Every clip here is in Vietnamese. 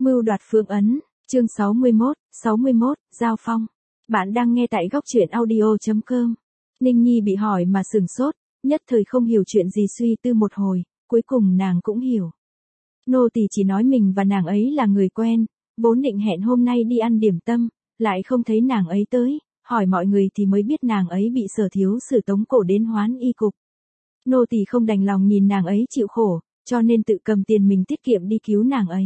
Mưu đoạt phương ấn, chương 61, Giao phong. Bạn đang nghe tại góc truyện audio.com. Ninh Nhi bị hỏi mà sửng sốt, nhất thời không hiểu chuyện gì, suy tư một hồi, cuối cùng nàng cũng hiểu. Nô tỳ chỉ nói mình và nàng ấy là người quen, vốn định hẹn hôm nay đi ăn điểm tâm, lại không thấy nàng ấy tới, hỏi mọi người thì mới biết nàng ấy bị Sở thiếu sử tống cổ đến Hoán Y cục. Nô tỳ không đành lòng nhìn nàng ấy chịu khổ, cho nên tự cầm tiền mình tiết kiệm đi cứu nàng ấy.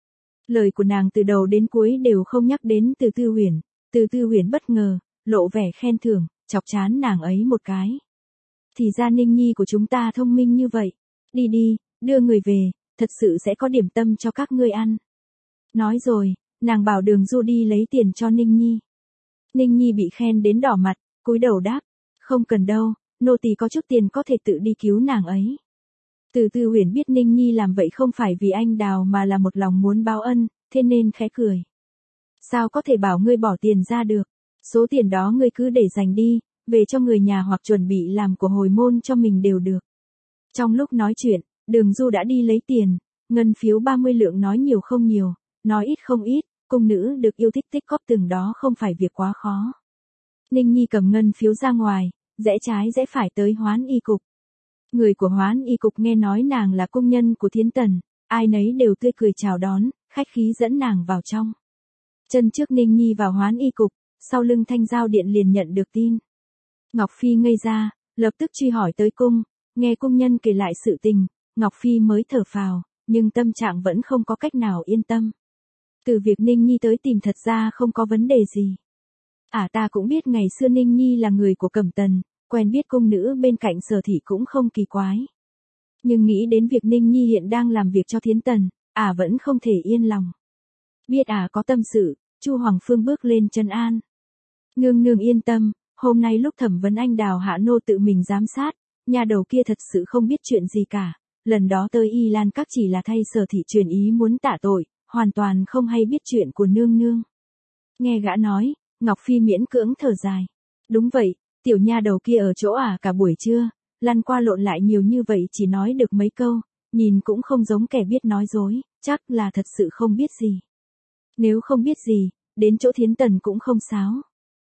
Lời của nàng từ đầu đến cuối đều không nhắc đến Từ Tư Huyền. Từ Tư Huyền bất ngờ, lộ vẻ khen thưởng, chọc chán nàng ấy một cái. Thì ra Ninh Nhi của chúng ta thông minh như vậy. Đi đi, đưa người về, thật sự sẽ có điểm tâm cho các ngươi ăn. Nói rồi, nàng bảo Đường Du đi lấy tiền cho Ninh Nhi. Ninh Nhi bị khen đến đỏ mặt, cúi đầu đáp, không cần đâu, nô tỳ có chút tiền có thể tự đi cứu nàng ấy. Từ Tư Huyền biết Ninh Nhi làm vậy không phải vì anh Đào mà là một lòng muốn báo ân, thế nên khẽ cười. Sao có thể bảo ngươi bỏ tiền ra được, số tiền đó ngươi cứ để dành đi, về cho người nhà hoặc chuẩn bị làm của hồi môn cho mình đều được. Trong lúc nói chuyện, Đường Du đã đi lấy tiền, ngân phiếu 30 lượng nói nhiều không nhiều, nói ít không ít, cung nữ được yêu thích tích cóp từng đó không phải việc quá khó. Ninh Nhi cầm ngân phiếu ra ngoài, rẽ trái rẽ phải tới Hoán Y cục. Người của Hoán Y cục nghe nói nàng là công nhân của Thiến Tần, ai nấy đều tươi cười chào đón, khách khí dẫn nàng vào trong. Chân trước Ninh Nhi vào Hoán Y cục, sau lưng Thanh Giao Điện liền nhận được tin. Ngọc Phi ngây ra, lập tức truy hỏi tới cung, nghe cung nhân kể lại sự tình, Ngọc Phi mới thở phào, nhưng tâm trạng vẫn không có cách nào yên tâm. Từ việc Ninh Nhi tới tìm thật ra không có vấn đề gì. Ta cũng biết ngày xưa Ninh Nhi là người của Cẩm Tần, quen biết cung nữ bên cạnh Sở thị cũng không kỳ quái. Nhưng nghĩ đến việc Ninh Nhi hiện đang làm việc cho Thiến Tần, vẫn không thể yên lòng. Biết có tâm sự, Chu Hoàng Phương bước lên trấn an. Nương nương yên tâm, hôm nay lúc thẩm vấn anh Đào hạ nô tự mình giám sát, nhà đầu kia thật sự không biết chuyện gì cả. Lần đó tới Y Lan Các chỉ là thay Sở thị truyền ý muốn tạ tội, hoàn toàn không hay biết chuyện của nương nương. Nghe gã nói, Ngọc Phi miễn cưỡng thở dài. Đúng vậy, tiểu nha đầu kia ở chỗ cả buổi trưa, lăn qua lộn lại nhiều như vậy chỉ nói được mấy câu, nhìn cũng không giống kẻ biết nói dối, chắc là thật sự không biết gì. Nếu không biết gì, đến chỗ Thiến Tần cũng không xáo.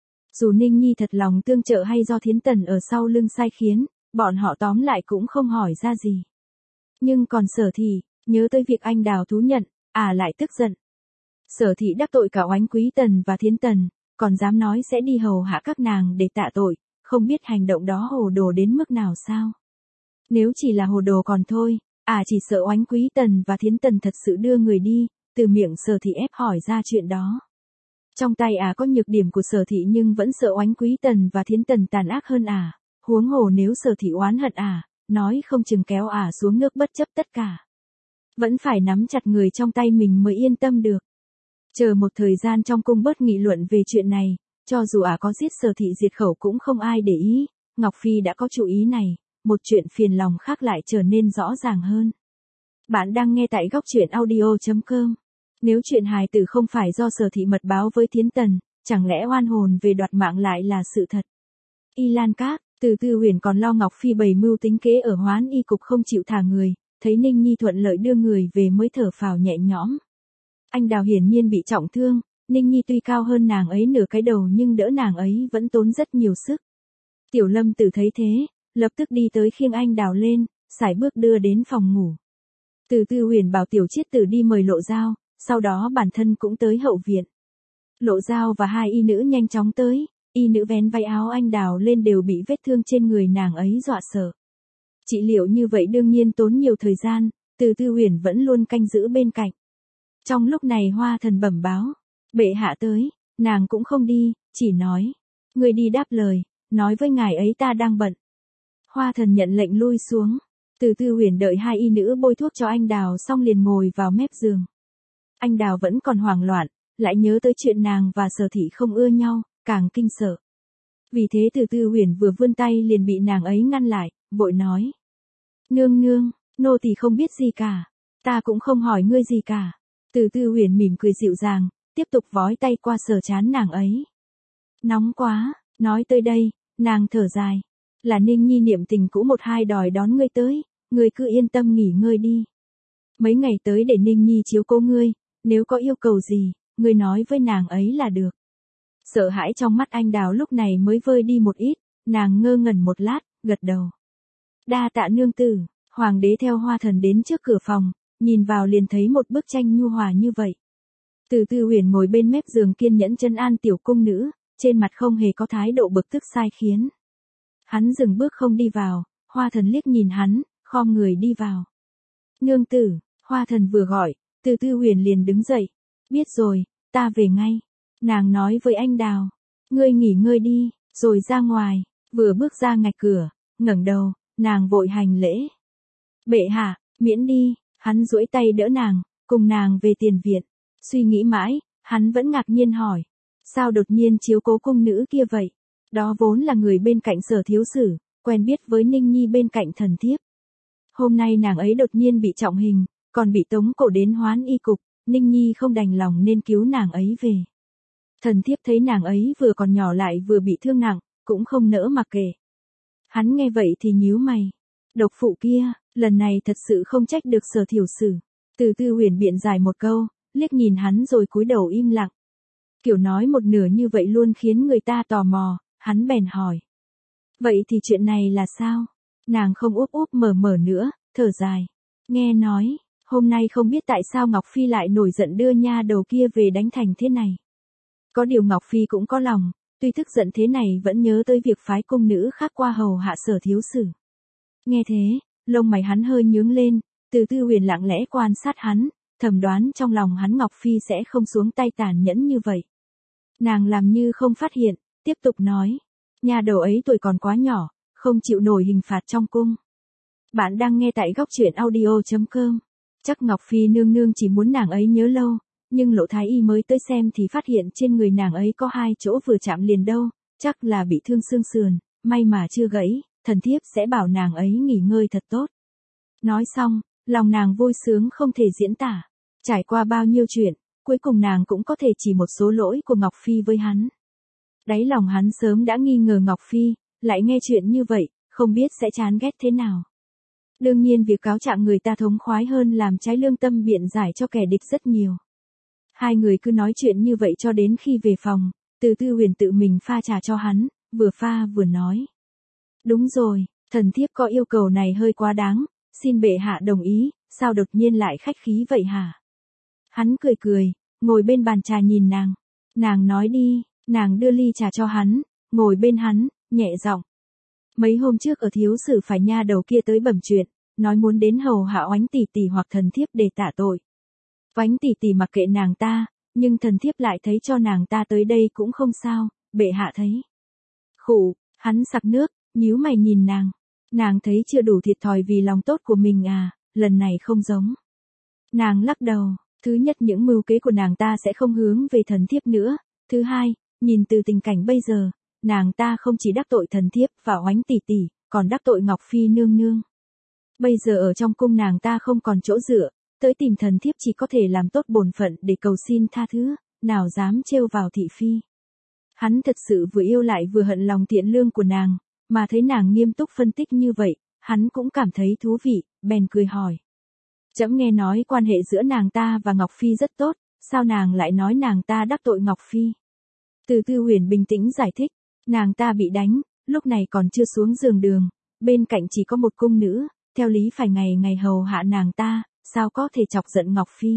Dù Ninh Nhi thật lòng tương trợ hay do Thiến Tần ở sau lưng sai khiến, bọn họ tóm lại cũng không hỏi ra gì. Nhưng còn Sở thị, nhớ tới việc anh Đào thú nhận, lại tức giận. Sở thị đắc tội cả Oánh Quý Tần và Thiến Tần, còn dám nói sẽ đi hầu hạ các nàng để tạ tội, không biết hành động đó hồ đồ đến mức nào sao. Nếu chỉ là hồ đồ còn thôi, chỉ sợ Oánh Quý Tần và Thiến Tần thật sự đưa người đi, từ miệng Sở thị ép hỏi ra chuyện đó. Trong tay có nhược điểm của Sở thị nhưng vẫn sợ Oánh Quý Tần và Thiến Tần tàn ác hơn huống hồ nếu Sở thị oán hận nói không chừng kéo xuống nước bất chấp tất cả. Vẫn phải nắm chặt người trong tay mình mới yên tâm được. Chờ một thời gian trong cung bớt nghị luận về chuyện này, cho dù có giết Sở thị diệt khẩu cũng không ai để ý, Ngọc Phi đã có chủ ý này, một chuyện phiền lòng khác lại trở nên rõ ràng hơn. Bạn đang nghe tại góc truyện audio.com. Nếu chuyện hài tử không phải do Sở thị mật báo với Thiến Tần, chẳng lẽ oan hồn về đoạt mạng lại là sự thật? Y Lan Các, Từ Tư Huyền còn lo Ngọc Phi bày mưu tính kế ở Hoán Y cục không chịu thả người, thấy Ninh Nhi thuận lợi đưa người về mới thở phào nhẹ nhõm. Anh Đào hiển nhiên bị trọng thương, Ninh Nhi tuy cao hơn nàng ấy nửa cái đầu nhưng đỡ nàng ấy vẫn tốn rất nhiều sức. Tiểu Lâm Tử thấy thế, lập tức đi tới khiêng anh Đào lên, sải bước đưa đến phòng ngủ. Từ Tư Huyền bảo Tiểu Chiết Tử đi mời Lộ Giao, sau đó bản thân cũng tới hậu viện. Lộ Giao và hai y nữ nhanh chóng tới, y nữ vén váy áo anh Đào lên đều bị vết thương trên người nàng ấy dọa sợ. Trị liệu như vậy đương nhiên tốn nhiều thời gian, Từ Tư Huyền vẫn luôn canh giữ bên cạnh. Trong lúc này Hoa Thần bẩm báo, bệ hạ tới, nàng cũng không đi, chỉ nói, người đi đáp lời, nói với ngài ấy ta đang bận. Hoa Thần nhận lệnh lui xuống, Từ Tư Huyền đợi hai y nữ bôi thuốc cho anh Đào xong liền ngồi vào mép giường. Anh Đào vẫn còn hoảng loạn, lại nhớ tới chuyện nàng và Sở thị không ưa nhau, càng kinh sợ. Vì thế Từ Tư Huyền vừa vươn tay liền bị nàng ấy ngăn lại, vội nói. Nương nương, nô tỳ không biết gì cả, ta cũng không hỏi ngươi gì cả. Từ Tư Huyền mỉm cười dịu dàng, tiếp tục vói tay qua sờ trán nàng ấy. Nóng quá, nói tới đây, nàng thở dài. Là Ninh Nhi niệm tình cũ một hai đòi đón ngươi tới, ngươi cứ yên tâm nghỉ ngơi đi. Mấy ngày tới để Ninh Nhi chiếu cố ngươi, nếu có yêu cầu gì, ngươi nói với nàng ấy là được. Sợ hãi trong mắt anh Đào lúc này mới vơi đi một ít, nàng ngơ ngẩn một lát, gật đầu. Đa tạ nương tử. Hoàng đế theo Hoa Thần đến trước cửa phòng, nhìn vào liền thấy một bức tranh nhu hòa như vậy. Từ Tư Huyền ngồi bên mép giường kiên nhẫn trấn an tiểu cung nữ, trên mặt không hề có thái độ bực tức sai khiến. Hắn dừng bước không đi vào, Hoa Thần liếc nhìn hắn, khom người đi vào. Nương tử, Hoa Thần vừa gọi, Từ Tư Huyền liền đứng dậy. Biết rồi, ta về ngay. Nàng nói với anh Đào, ngươi nghỉ ngơi đi, rồi ra ngoài, vừa bước ra ngạch cửa, ngẩng đầu, nàng vội hành lễ. Bệ hạ, miễn đi, hắn duỗi tay đỡ nàng, cùng nàng về tiền viện. Suy nghĩ mãi, hắn vẫn ngạc nhiên hỏi. Sao đột nhiên chiếu cố cung nữ kia vậy? Đó vốn là người bên cạnh Sở thiếu sử, quen biết với Ninh Nhi bên cạnh thần thiếp. Hôm nay nàng ấy đột nhiên bị trọng hình, còn bị tống cổ đến Hoán Y cục, Ninh Nhi không đành lòng nên cứu nàng ấy về. Thần thiếp thấy nàng ấy vừa còn nhỏ lại vừa bị thương nặng, cũng không nỡ mặc kệ. Hắn nghe vậy thì nhíu mày. Độc phụ kia, lần này thật sự không trách được Sở thiểu sử. Từ Tư Huyền biện giải một câu, liếc nhìn hắn rồi cúi đầu im lặng. Kiểu nói một nửa như vậy luôn khiến người ta tò mò, hắn bèn hỏi. Vậy thì chuyện này là sao? Nàng không úp úp mở nữa, thở dài. Nghe nói, hôm nay không biết tại sao Ngọc Phi lại nổi giận đưa nha đầu kia về đánh thành thế này. Có điều Ngọc Phi cũng có lòng, tuy tức giận thế này vẫn nhớ tới việc phái cung nữ khác qua hầu hạ Sở thiếu sử. Nghe thế, lông mày hắn hơi nhướng lên, Từ Tư Huyền lặng lẽ quan sát hắn, thầm đoán trong lòng hắn Ngọc Phi sẽ không xuống tay tàn nhẫn như vậy. Nàng làm như không phát hiện, tiếp tục nói. Nhà đầu ấy tuổi còn quá nhỏ, không chịu nổi hình phạt trong cung. Bạn đang nghe tại góc truyện audio.com. Chắc Ngọc Phi nương nương chỉ muốn nàng ấy nhớ lâu, nhưng Lộ Thái Y mới tới xem thì phát hiện trên người nàng ấy có 2 chỗ vừa chạm liền đâu, chắc là bị thương xương sườn, may mà chưa gãy, thần thiếp sẽ bảo nàng ấy nghỉ ngơi thật tốt. Nói xong, lòng nàng vui sướng không thể diễn tả. Trải qua bao nhiêu chuyện, cuối cùng nàng cũng có thể chỉ một số lỗi của Ngọc Phi với hắn. Đáy lòng hắn sớm đã nghi ngờ Ngọc Phi, lại nghe chuyện như vậy, không biết sẽ chán ghét thế nào. Đương nhiên việc cáo trạng người ta thống khoái hơn làm trái lương tâm biện giải cho kẻ địch rất nhiều. Hai người cứ nói chuyện như vậy cho đến khi về phòng, Từ Tư Huyền tự mình pha trà cho hắn, vừa pha vừa nói. Đúng rồi, thần thiếp có yêu cầu này hơi quá đáng, xin bệ hạ đồng ý, sao đột nhiên lại khách khí vậy hả? Hắn cười cười, ngồi bên bàn trà nhìn nàng. Nàng nói đi, nàng đưa ly trà cho hắn, ngồi bên hắn, nhẹ giọng. Mấy hôm trước ở thiếu sử phải nha đầu kia tới bẩm chuyện, nói muốn đến hầu hạ Oánh tỷ tỷ hoặc thần thiếp để tạ tội. Oánh tỷ tỷ mặc kệ nàng ta, nhưng thần thiếp lại thấy cho nàng ta tới đây cũng không sao, bệ hạ thấy. Khụ, hắn sặc nước, nhíu mày nhìn nàng. Nàng thấy chưa đủ thiệt thòi vì lòng tốt của mình à, lần này không giống. Nàng lắc đầu, thứ nhất những mưu kế của nàng ta sẽ không hướng về thần thiếp nữa. Thứ hai, nhìn từ tình cảnh bây giờ, nàng ta không chỉ đắc tội thần thiếp và Oánh tỷ tỷ, còn đắc tội Ngọc Phi nương nương. Bây giờ ở trong cung nàng ta không còn chỗ dựa, tới tìm thần thiếp chỉ có thể làm tốt bổn phận để cầu xin tha thứ, nào dám trêu vào thị phi. Hắn thật sự vừa yêu lại vừa hận lòng thiện lương của nàng, mà thấy nàng nghiêm túc phân tích như vậy, hắn cũng cảm thấy thú vị, bèn cười hỏi. Trẫm nghe nói quan hệ giữa nàng ta và Ngọc Phi rất tốt, sao nàng lại nói nàng ta đắc tội Ngọc Phi? Từ Tư Huyền bình tĩnh giải thích, nàng ta bị đánh, lúc này còn chưa xuống giường đường, bên cạnh chỉ có một cung nữ, theo lý phải ngày ngày hầu hạ nàng ta, sao có thể chọc giận Ngọc Phi?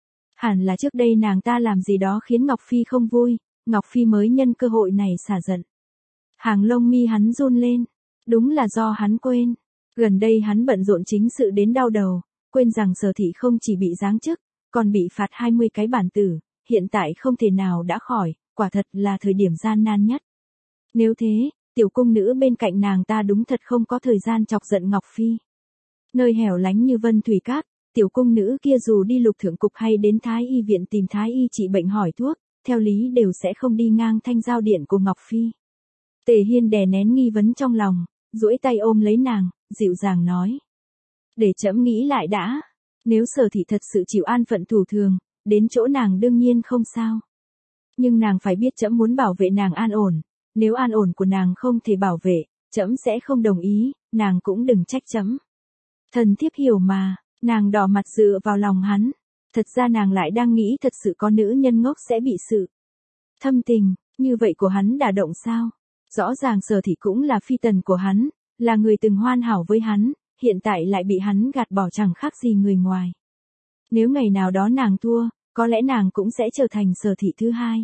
Hẳn là trước đây nàng ta làm gì đó khiến Ngọc Phi không vui, Ngọc Phi mới nhân cơ hội này xả giận. Hàng lông mi hắn run lên, đúng là do hắn quên. Gần đây hắn bận rộn chính sự đến đau đầu, quên rằng Sở thị không chỉ bị giáng chức, còn bị phạt 20 cái bản tử, hiện tại không thể nào đã khỏi, quả thật là thời điểm gian nan nhất. Nếu thế, tiểu cung nữ bên cạnh nàng ta đúng thật không có thời gian chọc giận Ngọc Phi. Nơi hẻo lánh như Vân Thủy Các, tiểu cung nữ kia dù đi Lục Thượng Cục hay đến Thái Y viện tìm Thái Y trị bệnh hỏi thuốc, theo lý đều sẽ không đi ngang thanh giao điện của Ngọc Phi. Tề Hiên đè nén nghi vấn trong lòng, duỗi tay ôm lấy nàng, dịu dàng nói. Để trẫm nghĩ lại đã, nếu Sở thị thật sự chịu an phận thủ thường, đến chỗ nàng đương nhiên không sao. Nhưng nàng phải biết trẫm muốn bảo vệ nàng an ổn, nếu an ổn của nàng không thể bảo vệ, trẫm sẽ không đồng ý, nàng cũng đừng trách trẫm. Thần thiếp hiểu mà, nàng đỏ mặt dựa vào lòng hắn. Thật ra nàng lại đang nghĩ thật sự có nữ nhân ngốc sẽ bị sự thâm tình như vậy của hắn đả động sao? Rõ ràng Sở Thị cũng là phi tần của hắn, là người từng hoàn hảo với hắn, hiện tại lại bị hắn gạt bỏ chẳng khác gì người ngoài. Nếu ngày nào đó nàng thua, có lẽ nàng cũng sẽ trở thành Sở Thị thứ hai.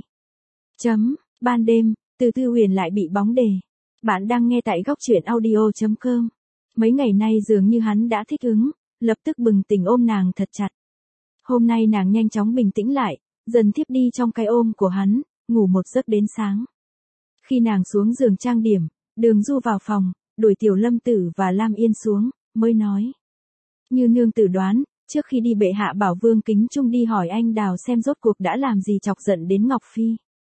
Ban đêm, Từ Tư Huyền lại bị bóng đề. Bạn đang nghe tại góc truyện audio.com. Mấy ngày nay dường như hắn đã thích ứng, lập tức bừng tỉnh ôm nàng thật chặt. Hôm nay nàng nhanh chóng bình tĩnh lại, dần thiếp đi trong cái ôm của hắn, ngủ một giấc đến sáng. Khi nàng xuống giường trang điểm, Đường Du vào phòng, đuổi Tiểu Lâm Tử và Lam Yên xuống, mới nói. Như nương tử đoán, trước khi đi bệ hạ bảo Vương Kính Trung đi hỏi anh Đào xem rốt cuộc đã làm gì chọc giận đến Ngọc Phi.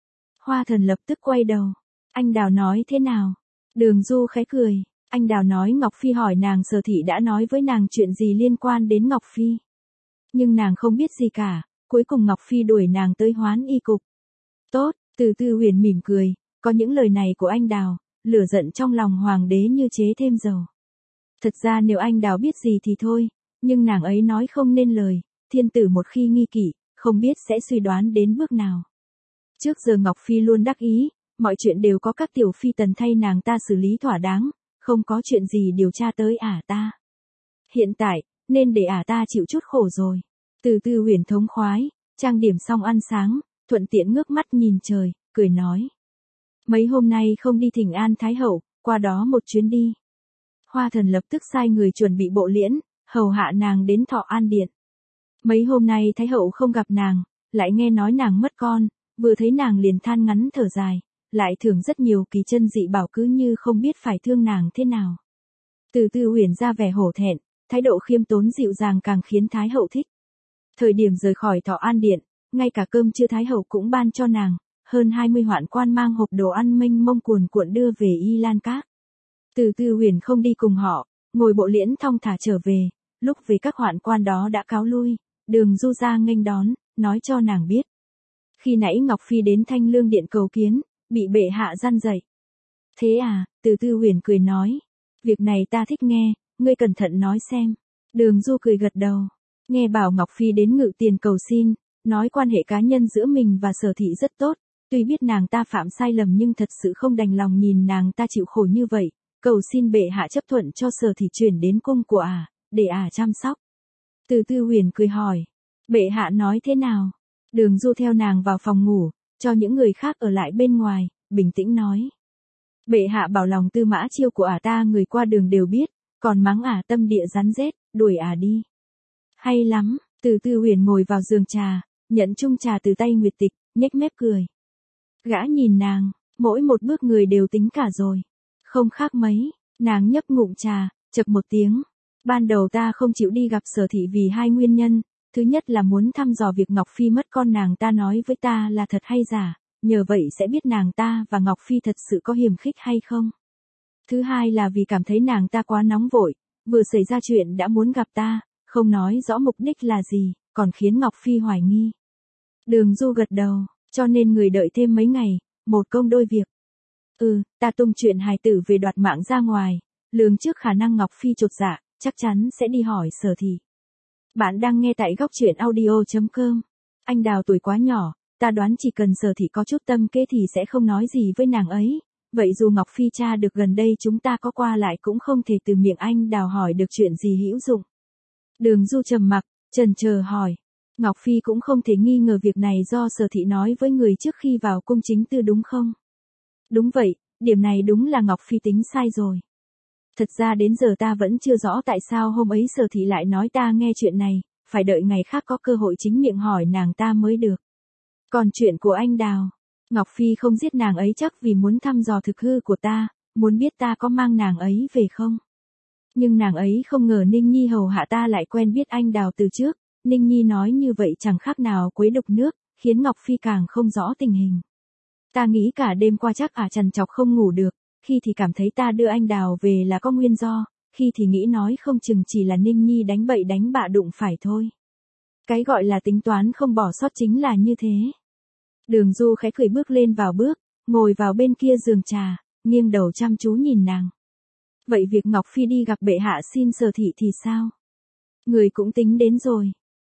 Hoa Thần lập tức quay đầu. Anh Đào nói thế nào? Đường Du khẽ cười. Anh Đào nói Ngọc Phi hỏi nàng Sở Thị đã nói với nàng chuyện gì liên quan đến Ngọc Phi. Nhưng nàng không biết gì cả, cuối cùng Ngọc Phi đuổi nàng tới Hoán Y cục. Tốt, Từ Tư Huyền mỉm cười, có những lời này của anh Đào, lửa giận trong lòng hoàng đế như chế thêm dầu. Thật ra nếu anh Đào biết gì thì thôi, nhưng nàng ấy nói không nên lời, thiên tử một khi nghi kỵ, không biết sẽ suy đoán đến bước nào. Trước giờ Ngọc Phi luôn đắc ý, mọi chuyện đều có các tiểu phi tần thay nàng ta xử lý thỏa đáng, không có chuyện gì điều tra tới ta. Hiện tại, nên để ta chịu chút khổ rồi. Từ Tư Huyền thống khoái, trang điểm xong ăn sáng, thuận tiện ngước mắt nhìn trời, cười nói. Mấy hôm nay không đi thỉnh an Thái Hậu, qua đó một chuyến đi. Hoa Thần lập tức sai người chuẩn bị bộ liễn, hầu hạ nàng đến Thọ An Điện. Mấy hôm nay Thái Hậu không gặp nàng, lại nghe nói nàng mất con, vừa thấy nàng liền than ngắn thở dài, lại thưởng rất nhiều kỳ chân dị bảo cứ như không biết phải thương nàng thế nào. Từ Tư Huyền ra vẻ hổ thẹn, thái độ khiêm tốn dịu dàng càng khiến Thái Hậu thích. Thời điểm rời khỏi Thọ An Điện, ngay cả cơm trưa Thái Hậu cũng ban cho nàng, hơn 20 hoạn quan mang hộp đồ ăn mênh mông cuồn cuộn đưa về Y Lan Các. Từ Tư Huyền không đi cùng họ, ngồi bộ liễn thong thả trở về, lúc về các hoạn quan đó đã cáo lui, Đường Du ra nghênh đón, nói cho nàng biết. Khi nãy Ngọc Phi đến Thanh Lương Điện cầu kiến, bị bệ hạ gian dạy. Thế à, Từ Tư Huyền cười nói, việc này ta thích nghe, ngươi cẩn thận nói xem. Đường Du cười gật đầu, nghe bảo Ngọc Phi đến Ngự Tiền cầu xin, nói quan hệ cá nhân giữa mình và Sở Thị rất tốt, tuy biết nàng ta phạm sai lầm nhưng thật sự không đành lòng nhìn nàng ta chịu khổ như vậy, cầu xin bệ hạ chấp thuận cho Sở Thị chuyển đến cung của để chăm sóc. Từ Tư Huyền cười hỏi, bệ hạ nói thế nào? Đường Du theo nàng vào phòng ngủ, cho những người khác ở lại bên ngoài, bình tĩnh nói. Bệ hạ bảo lòng Tư Mã Chiêu của ta người qua đường đều biết, còn mắng tâm địa rắn rết, đuổi đi. Hay lắm, Từ Tư Huyền ngồi vào giường trà, nhận chung trà từ tay Nguyệt Tịch, nhếch mép cười. Gã nhìn nàng, mỗi một bước người đều tính cả rồi. Không khác mấy, nàng nhấp ngụm trà, chậc một tiếng. Ban đầu ta không chịu đi gặp Sở Thị vì hai nguyên nhân. Thứ nhất là muốn thăm dò việc Ngọc Phi mất con nàng ta nói với ta là thật hay giả, nhờ vậy sẽ biết nàng ta và Ngọc Phi thật sự có hiềm khích hay không. Thứ hai là vì cảm thấy nàng ta quá nóng vội, vừa xảy ra chuyện đã muốn gặp ta, không nói rõ mục đích là gì, còn khiến Ngọc Phi hoài nghi. Đường Du gật đầu, cho nên người đợi thêm mấy ngày, một công đôi việc. Ta tung chuyện hài tử về đoạt mạng ra ngoài, lường trước khả năng Ngọc Phi chột dạ, chắc chắn sẽ đi hỏi Sở Thị. Bạn đang nghe tại góc truyện audio.com. Anh Đào tuổi quá nhỏ, ta đoán chỉ cần Sở Thị có chút tâm kế thì sẽ không nói gì với nàng ấy. Vậy dù Ngọc Phi tra được gần đây chúng ta có qua lại cũng không thể từ miệng anh Đào hỏi được chuyện gì hữu dụng. Đường Du trầm mặc, chần chờ hỏi. Ngọc Phi cũng không thể nghi ngờ việc này do Sở Thị nói với người trước khi vào cung chính tư đúng không? Đúng vậy, điểm này đúng là Ngọc Phi tính sai rồi. Thật ra đến giờ ta vẫn chưa rõ tại sao hôm ấy Sở Thị lại nói ta nghe chuyện này, phải đợi ngày khác có cơ hội chính miệng hỏi nàng ta mới được. Còn chuyện của anh Đào, Ngọc Phi không giết nàng ấy chắc vì muốn thăm dò thực hư của ta, muốn biết ta có mang nàng ấy về không. Nhưng nàng ấy không ngờ Ninh Nhi hầu hạ ta lại quen biết anh Đào từ trước, Ninh Nhi nói như vậy chẳng khác nào quấy đục nước, khiến Ngọc Phi càng không rõ tình hình. Ta nghĩ cả đêm qua chắc trằn trọc không ngủ được, khi thì cảm thấy ta đưa anh Đào về là có nguyên do, khi thì nghĩ nói không chừng chỉ là Ninh Nhi đánh bậy đánh bạ đụng phải thôi. Cái gọi là tính toán không bỏ sót chính là như thế. Đường Du khẽ cười bước lên vào bước, ngồi vào bên kia giường trà, nghiêng đầu chăm chú nhìn nàng. Vậy việc Ngọc Phi đi gặp bệ hạ xin Sở Thị thì sao? Người cũng tính đến rồi.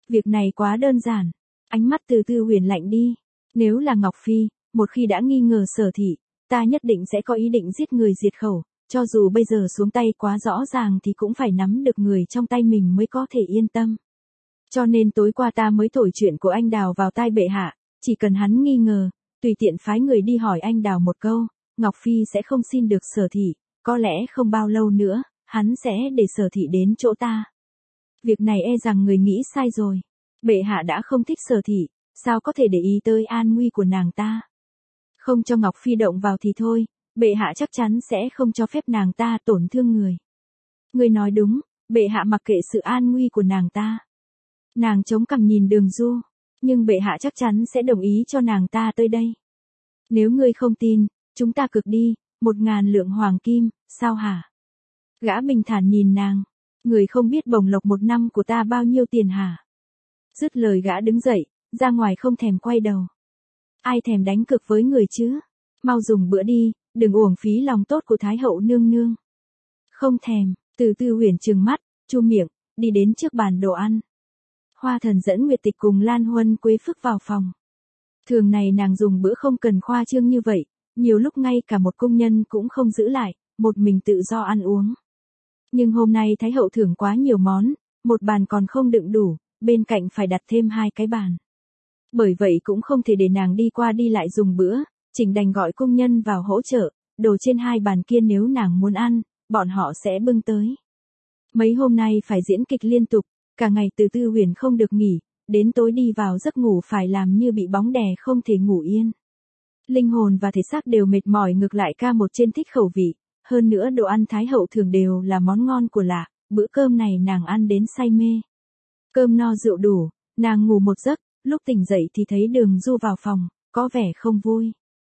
Việc này quá đơn giản. Ánh mắt Từ Tư Huyền lạnh đi. Nếu là Ngọc Phi, một khi đã nghi ngờ Sở Thị, ta nhất định sẽ có ý định giết người diệt khẩu, cho dù bây giờ xuống tay quá rõ ràng thì cũng phải nắm được người trong tay mình mới có thể yên tâm. Cho nên tối qua ta mới thổi chuyện của anh Đào vào tai bệ hạ, chỉ cần hắn nghi ngờ, tùy tiện phái người đi hỏi anh Đào một câu, Ngọc Phi sẽ không xin được Sở Thị, có lẽ không bao lâu nữa, hắn sẽ để Sở Thị đến chỗ ta. Việc này e rằng người nghĩ sai rồi. Bệ hạ đã không thích Sở Thị, sao có thể để ý tới an nguy của nàng ta. Không cho Ngọc Phi động vào thì thôi, bệ hạ chắc chắn sẽ không cho phép nàng ta tổn thương người. Người nói đúng, bệ hạ mặc kệ sự an nguy của nàng ta. Nàng chống cằm nhìn Đường Du, nhưng bệ hạ chắc chắn sẽ đồng ý cho nàng ta tới đây. Nếu ngươi không tin, chúng ta cược đi, 1.000 lượng hoàng kim, sao hả? Gã bình thản nhìn nàng, người không biết bổng lộc một năm của ta bao nhiêu tiền hả? Dứt lời gã đứng dậy, ra ngoài không thèm quay đầu. Ai thèm đánh cược với người chứ? Mau dùng bữa đi, đừng uổng phí lòng tốt của Thái hậu nương nương. Không thèm, Từ Tư Huyền trừng mắt, chu miệng, đi đến trước bàn đồ ăn. Hoa Thần dẫn Nguyệt Tịch cùng Lan Huân Quế Phức vào phòng. Thường này nàng dùng bữa không cần khoa trương như vậy, nhiều lúc ngay cả một công nhân cũng không giữ lại, một mình tự do ăn uống. Nhưng hôm nay Thái hậu thưởng quá nhiều món, một bàn còn không đựng đủ, bên cạnh phải đặt thêm 2 cái bàn. Bởi vậy cũng không thể để nàng đi qua đi lại dùng bữa, Chỉnh đành gọi công nhân vào hỗ trợ, đồ trên 2 bàn kia nếu nàng muốn ăn, bọn họ sẽ bưng tới. Mấy hôm nay phải diễn kịch liên tục, cả ngày Từ Tư Huyền không được nghỉ, đến tối đi vào giấc ngủ phải làm như bị bóng đè không thể ngủ yên. Linh hồn và thể xác đều mệt mỏi, ngược lại ca một trên thích khẩu vị, hơn nữa đồ ăn Thái hậu thường đều là món ngon của lạ, bữa cơm này nàng ăn đến say mê. Cơm no rượu đủ, nàng ngủ một giấc, lúc tỉnh dậy thì thấy Đường Du vào phòng, có vẻ không vui.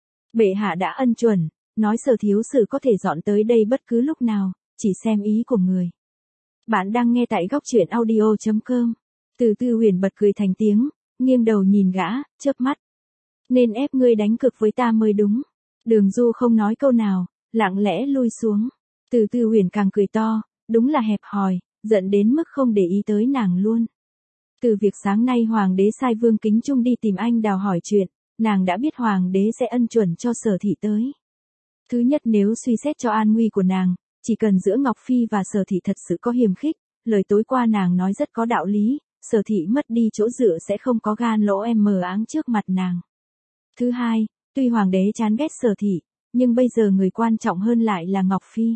Bệ hạ đã ân chuẩn, nói Sở thiếu sử có thể dọn tới đây bất cứ lúc nào, chỉ xem ý của người. Bạn đang nghe tại góc truyện audio.com. Từ Tư Huyền bật cười thành tiếng, nghiêng đầu nhìn gã, chớp mắt. Nên ép ngươi đánh cược với ta mới đúng. Đường Du không nói câu nào, lặng lẽ lui xuống. Từ Tư Huyền càng cười to, đúng là hẹp hòi, giận đến mức không để ý tới nàng luôn. Từ việc sáng nay Hoàng đế sai Vương Kính Trung đi tìm anh Đào hỏi chuyện, nàng đã biết Hoàng đế sẽ ân chuẩn cho Sở Thị tới. Thứ nhất, nếu suy xét cho an nguy của nàng, chỉ cần giữa Ngọc Phi và Sở Thị thật sự có hiềm khích, lời tối qua nàng nói rất có đạo lý, Sở Thị mất đi chỗ dựa sẽ không có gan lỗ em mờ áng trước mặt nàng. Thứ hai, tuy Hoàng đế chán ghét Sở Thị, nhưng bây giờ người quan trọng hơn lại là Ngọc Phi.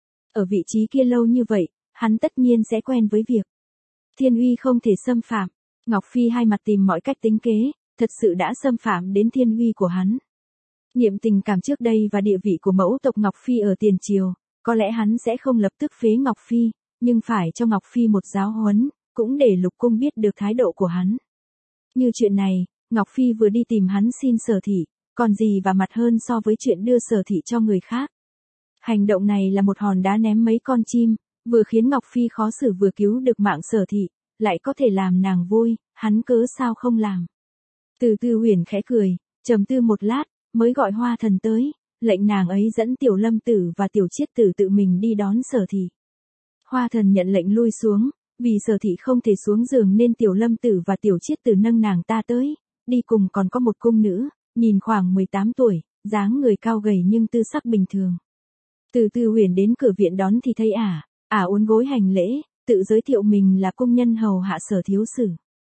Ở vị trí kia lâu như vậy, hắn tất nhiên sẽ quen với việc thiên uy không thể xâm phạm. Ngọc Phi hai mặt tìm mọi cách tính kế, thật sự đã xâm phạm đến thiên uy của hắn. Niệm tình cảm trước đây và địa vị của mẫu tộc Ngọc Phi ở tiền triều, có lẽ hắn sẽ không lập tức phế Ngọc Phi, nhưng phải cho Ngọc Phi một giáo huấn, cũng để Lục Cung biết được thái độ của hắn. Như chuyện này, Ngọc Phi vừa đi tìm hắn xin Sở Thị, còn gì và mặt hơn so với chuyện đưa Sở Thị cho người khác. Hành động này là một hòn đá ném mấy con chim, vừa khiến Ngọc Phi khó xử vừa cứu được mạng Sở Thị, lại có thể làm nàng vui, hắn cớ sao không làm. Từ Tư Huyền khẽ cười, trầm tư một lát, mới gọi Hoa Thần tới, lệnh nàng ấy dẫn Tiểu Lâm Tử và Tiểu Chiết Tử tự mình đi đón Sở Thị. Hoa Thần nhận lệnh lui xuống, vì Sở Thị không thể xuống giường nên Tiểu Lâm Tử và Tiểu Chiết Tử nâng nàng ta tới, đi cùng còn có một cung nữ, nhìn khoảng 18 tuổi, dáng người cao gầy nhưng tư sắc bình thường. Từ Tư Huyền đến cửa viện đón thì thấy uốn gối hành lễ, tự giới thiệu mình là công nhân hầu hạ Sở thiếu sử.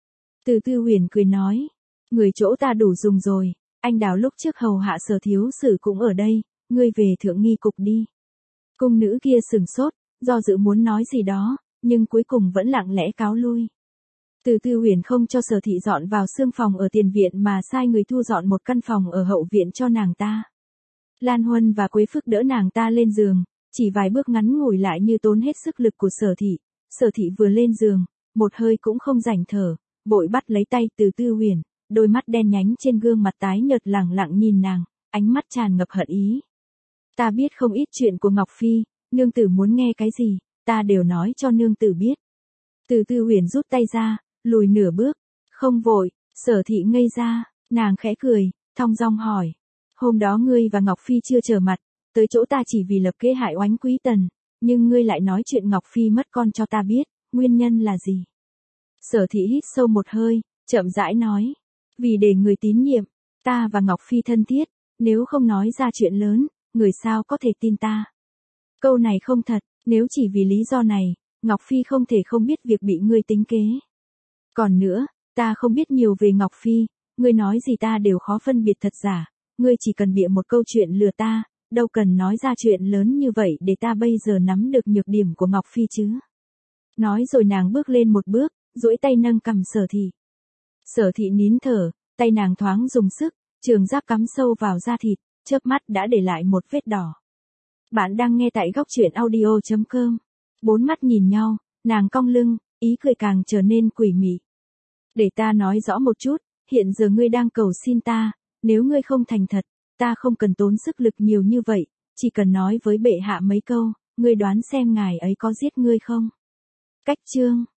Từ Tư Huyền cười nói, người chỗ ta đủ dùng rồi, anh Đào lúc trước hầu hạ Sở thiếu sử cũng ở đây, ngươi về thượng nghi cục đi. Cung nữ kia sừng sốt, do dự muốn nói gì đó, nhưng cuối cùng vẫn lặng lẽ cáo lui. Từ Tư Huyền không cho Sở Thị dọn vào xương phòng ở tiền viện mà sai người thu dọn một căn phòng ở hậu viện cho nàng ta. Lan Huân và Quế Phức đỡ nàng ta lên giường, chỉ vài bước ngắn ngủi lại như tốn hết sức lực của Sở Thị. Sở Thị vừa lên giường, một hơi cũng không rảnh thở, vội bắt lấy tay Từ Tư Huyền, đôi mắt đen nhánh trên gương mặt tái nhợt lẳng lặng nhìn nàng, ánh mắt tràn ngập hận ý. Ta biết không ít chuyện của Ngọc Phi, nương tử muốn nghe cái gì, ta đều nói cho nương tử biết. Từ Tư Huyền rút tay ra, lùi nửa bước, không vội. Sở Thị ngây ra, nàng khẽ cười, thong dong hỏi. Hôm đó ngươi và Ngọc Phi chưa trở mặt, tới chỗ ta chỉ vì lập kế hại Oánh Quý Tần, nhưng ngươi lại nói chuyện Ngọc Phi mất con cho ta biết, nguyên nhân là gì? Sở Thị hít sâu một hơi, chậm rãi nói. Vì để người tín nhiệm, ta và Ngọc Phi thân thiết, nếu không nói ra chuyện lớn, người sao có thể tin ta. Câu này không thật, nếu chỉ vì lý do này, Ngọc Phi không thể không biết việc bị ngươi tính kế. Còn nữa, ta không biết nhiều về Ngọc Phi, ngươi nói gì ta đều khó phân biệt thật giả, ngươi chỉ cần bịa một câu chuyện lừa ta, đâu cần nói ra chuyện lớn như vậy để ta bây giờ nắm được nhược điểm của Ngọc Phi chứ. Nói rồi nàng bước lên một bước, duỗi tay nâng cằm Sở Thị. Sở Thị nín thở, tay nàng thoáng dùng sức, trường giáp cắm sâu vào da thịt, chớp mắt đã để lại một vết đỏ. Bạn đang nghe tại góc truyện audio.com. Bốn mắt nhìn nhau, nàng cong lưng, ý cười càng trở nên quỷ mị. Để ta nói rõ một chút, hiện giờ ngươi đang cầu xin ta, nếu ngươi không thành thật, ta không cần tốn sức lực nhiều như vậy, chỉ cần nói với bệ hạ mấy câu, ngươi đoán xem ngài ấy có giết ngươi không? Cách chương